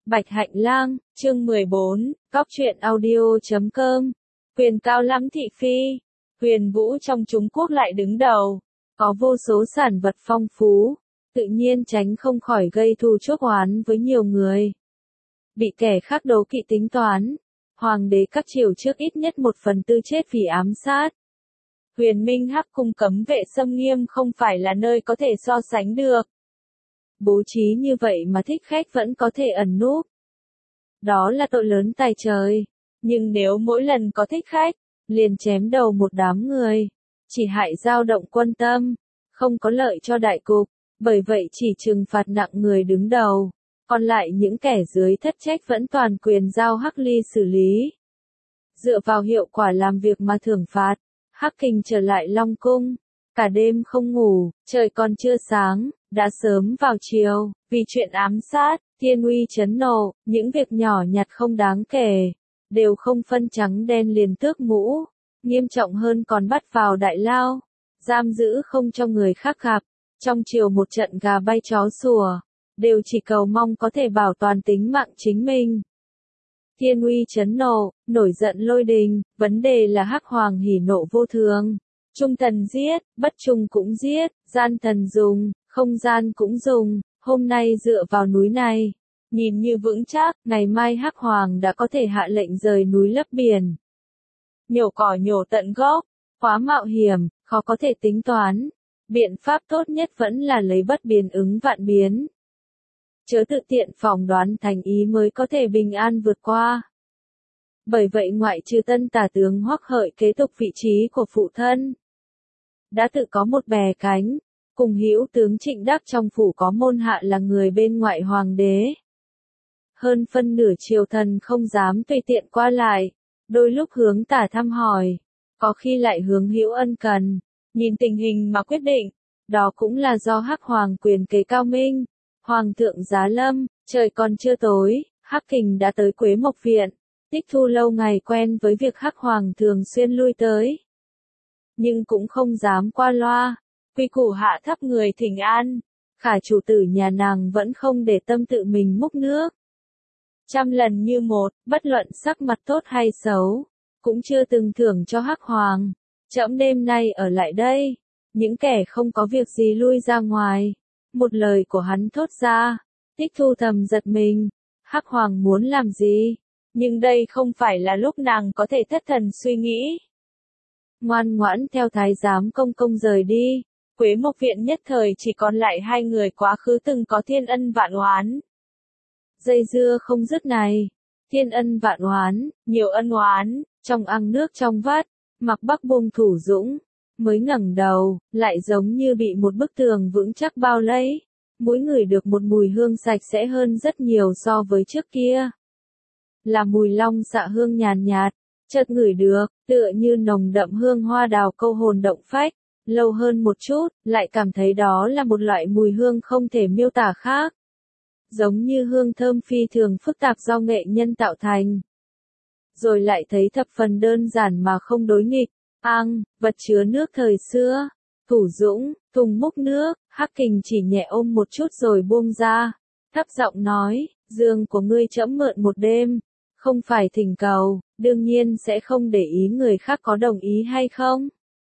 Bạch Hạnh Lang, chương 14, Cóc truyện audio.com. Quyền cao lắm thị phi. Huyền vũ trong Trung Quốc lại đứng đầu, có vô số sản vật phong phú, tự nhiên tránh không khỏi gây thù chuốc oán với nhiều người. Bị kẻ khác đố kỵ tính toán, hoàng đế các triều trước ít nhất 1/4 chết vì ám sát. Huyền Minh Hắc cung cấm vệ xâm nghiêm không phải là nơi có thể so sánh được. Bố trí như vậy mà thích khách vẫn có thể ẩn núp. Đó là tội lớn tài trời. Nhưng nếu mỗi lần có thích khách, liền chém đầu một đám người, chỉ hại dao động quân tâm, không có lợi cho đại cục, bởi vậy chỉ trừng phạt nặng người đứng đầu, còn lại những kẻ dưới thất trách vẫn toàn quyền giao Hắc Ly xử lý. Dựa vào hiệu quả làm việc mà thưởng phạt, Hắc Kình trở lại Long Cung, cả đêm không ngủ, trời còn chưa sáng, đã sớm vào chiều, vì chuyện ám sát, thiên uy chấn nộ, những việc nhỏ nhặt không đáng kể, đều không phân trắng đen liền tước mũ, nghiêm trọng hơn còn bắt vào đại lao, giam giữ không cho người khác gặp, trong chiều một trận gà bay chó sủa, đều chỉ cầu mong có thể bảo toàn tính mạng chính mình. Thiên uy chấn nộ, nổi giận lôi đình, vấn đề là Hắc Hoàng hỉ nộ vô thường. Trung thần giết, bất trung cũng giết, gian thần dùng, không gian cũng dùng, hôm nay dựa vào núi này, nhìn như vững chắc, ngày mai Hắc Hoàng đã có thể hạ lệnh rời núi lấp biển. Nhổ cỏ nhổ tận gốc, quá mạo hiểm, khó có thể tính toán. Biện pháp tốt nhất vẫn là lấy bất biến ứng vạn biến. Chớ tự tiện phỏng đoán thành ý mới có thể bình an vượt qua. Bởi vậy ngoại trừ tân tả tướng Hoắc Hợi kế tục vị trí của phụ thân, đã tự có một bè cánh, cùng hữu tướng Trịnh Đắc trong phủ có môn hạ là người bên ngoại hoàng đế. Hơn phân nửa triều thần không dám tùy tiện qua lại, đôi lúc hướng tả thăm hỏi, có khi lại hướng hữu ân cần, nhìn tình hình mà quyết định, đó cũng là do Hắc Hoàng quyền kế cao minh. Hoàng thượng giá lâm, trời còn chưa tối, Hắc Kình đã tới Quế Mộc Viện, Tích Thu lâu ngày quen với việc Hắc Hoàng thường xuyên lui tới. Nhưng cũng không dám qua loa, quy củ hạ thấp người thỉnh an, Khả chủ tử nhà nàng vẫn không để tâm tự mình múc nước. Trăm lần như một, bất luận sắc mặt tốt hay xấu, cũng chưa từng thưởng cho Hắc Hoàng. Trẫm đêm nay ở lại đây, những kẻ không có việc gì lui ra ngoài. Một lời của hắn thốt ra, Tích Thu thầm giật mình, Hắc Hoàng muốn làm gì? Nhưng đây không phải là lúc nàng có thể thất thần suy nghĩ. Ngoan ngoãn theo thái giám công công rời đi, Quế Mộc Viện nhất thời chỉ còn lại hai người quá khứ từng có thiên ân vạn oán. Dây dưa không dứt này, thiên ân vạn oán, nhiều ân oán, trong ăn nước trong vắt, Mạc Bắc buông thủ dũng, mới ngẩng đầu, lại giống như bị một bức tường vững chắc bao lấy, mỗi người được một mùi hương sạch sẽ hơn rất nhiều so với trước kia. Là mùi long xạ hương nhàn nhạt, chợt ngửi được, tựa như nồng đậm hương hoa đào câu hồn động phách, lâu hơn một chút, lại cảm thấy đó là một loại mùi hương không thể miêu tả khác. Giống như hương thơm phi thường phức tạp do nghệ nhân tạo thành. Rồi lại thấy thập phần đơn giản mà không đối nghịch, vật chứa nước thời xưa, thủ dũng, thùng múc nước, Hắc Kình chỉ nhẹ ôm một chút rồi buông ra, thấp giọng nói, giường của ngươi trẫm mượn một đêm, không phải thỉnh cầu, đương nhiên sẽ không để ý người khác có đồng ý hay không.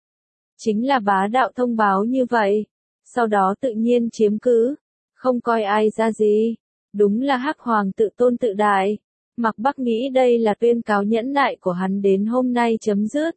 Chính là bá đạo thông báo như vậy, sau đó tự nhiên chiếm cứ, không coi ai ra gì, đúng là Hắc Hoàng tự tôn tự đại. Mạc Bắc nghĩ đây là tuyên cáo nhẫn nại của hắn đến hôm nay chấm dứt.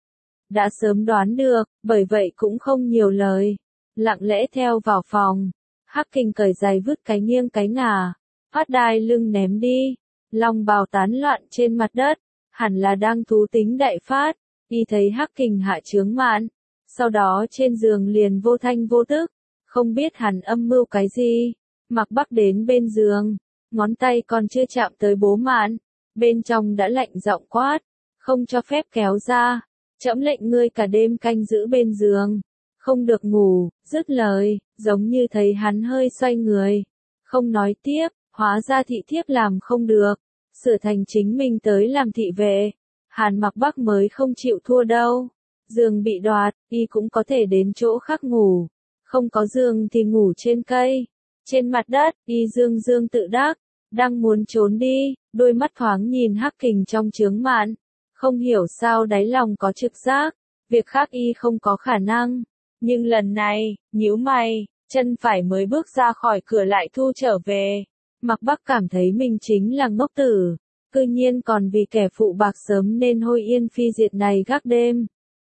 Đã sớm đoán được, bởi vậy cũng không nhiều lời, lặng lẽ theo vào phòng. Hắc Kình cởi giày vứt cái nghiêng cái ngả, phát đai lưng ném đi, long bào tán loạn trên mặt đất, hẳn là đang thú tính đại phát. Y thấy Hắc Kình hạ chướng mạn, sau đó trên giường liền vô thanh vô tức, không biết hắn âm mưu cái gì. Mạc Bắc đến bên giường, ngón tay còn chưa chạm tới bố mạn, bên trong đã lạnh giọng quát, không cho phép kéo ra, trẫm lệnh ngươi cả đêm canh giữ bên giường, không được ngủ. Dứt lời, giống như thấy hắn hơi xoay người, không nói tiếp, hóa ra thị thiếp làm không được, sửa thành chính mình tới làm thị vệ. Hàn Mạc Bắc mới không chịu thua đâu, giường bị đoạt, y cũng có thể đến chỗ khác ngủ, không có giường thì ngủ trên cây. Trên mặt đất, y dương dương tự đắc, đang muốn trốn đi, đôi mắt thoáng nhìn Hắc Kình trong chướng mạn, không hiểu sao đáy lòng có trực giác, việc khác y không có khả năng, nhưng lần này, nhíu mày, chân phải mới bước ra khỏi cửa lại thu trở về. Mạc Bắc cảm thấy mình chính là ngốc tử, cư nhiên còn vì kẻ phụ bạc sớm nên hôi yên phi diệt này gác đêm.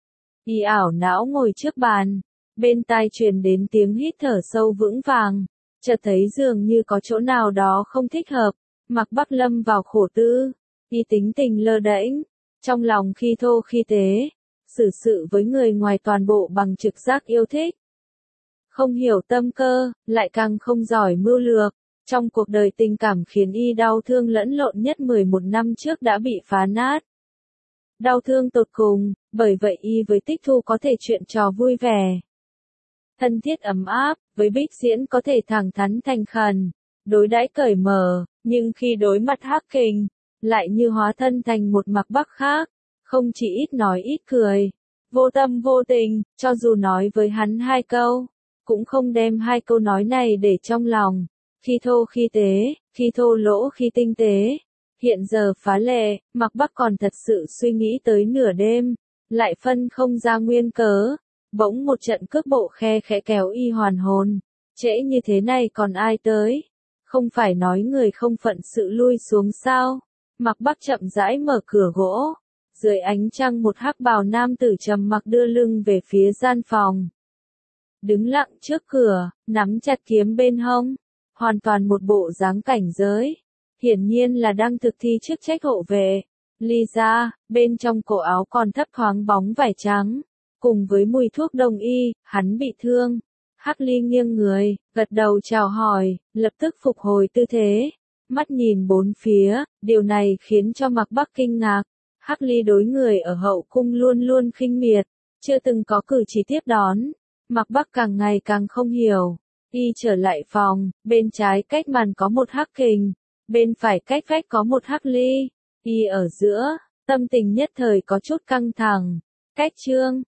Y ảo não ngồi trước bàn, bên tai truyền đến tiếng hít thở sâu vững vàng, chợt thấy dường như có chỗ nào đó không thích hợp, Mạc Bắc lâm vào khổ tư, y tính tình lơ đễnh, trong lòng khi thô khi tế, xử sự với người ngoài toàn bộ bằng trực giác yêu thích. Không hiểu tâm cơ, lại càng không giỏi mưu lược, trong cuộc đời tình cảm khiến y đau thương lẫn lộn nhất 11 năm trước đã bị phá nát. Đau thương tột cùng, bởi vậy y với Tích Thu có thể chuyện trò vui vẻ, thân thiết ấm áp, với Bích Diễn có thể thẳng thắn thành khẩn, đối đãi cởi mở, nhưng khi đối mặt Hắc Kình, lại như hóa thân thành một Mạc Bắc khác, không chỉ ít nói ít cười, vô tâm vô tình, cho dù nói với hắn 2 câu, cũng không đem 2 câu nói này để trong lòng, khi thô khi tế, khi thô lỗ khi tinh tế. Hiện giờ phá lệ, Mạc Bắc còn thật sự suy nghĩ tới nửa đêm, lại phân không ra nguyên cớ, bỗng một trận cước bộ khe khẽ kéo y hoàn hồn, trễ như thế này còn ai tới, không phải nói người không phận sự lui xuống sao. Mạc Bắc chậm rãi mở cửa gỗ, dưới ánh trăng một hắc bào nam tử trầm mặc đưa lưng về phía gian phòng. Đứng lặng trước cửa, nắm chặt kiếm bên hông, hoàn toàn một bộ dáng cảnh giới, hiển nhiên là đang thực thi chức trách hộ vệ. Ly ra, bên trong cổ áo còn thấp thoáng bóng vải trắng, cùng với mùi thuốc đông y, hắn bị thương. Hắc Ly nghiêng người, gật đầu chào hỏi, lập tức phục hồi tư thế, mắt nhìn bốn phía, điều này khiến cho Mạc Bắc kinh ngạc. Hắc Ly đối người ở hậu cung luôn luôn khinh miệt, chưa từng có cử chỉ tiếp đón. Mạc Bắc càng ngày càng không hiểu. Y trở lại phòng, bên trái cách màn có một Hắc Kình, bên phải cách vách có một Hắc Ly. Y ở giữa, tâm tình nhất thời có chút căng thẳng. Cách chương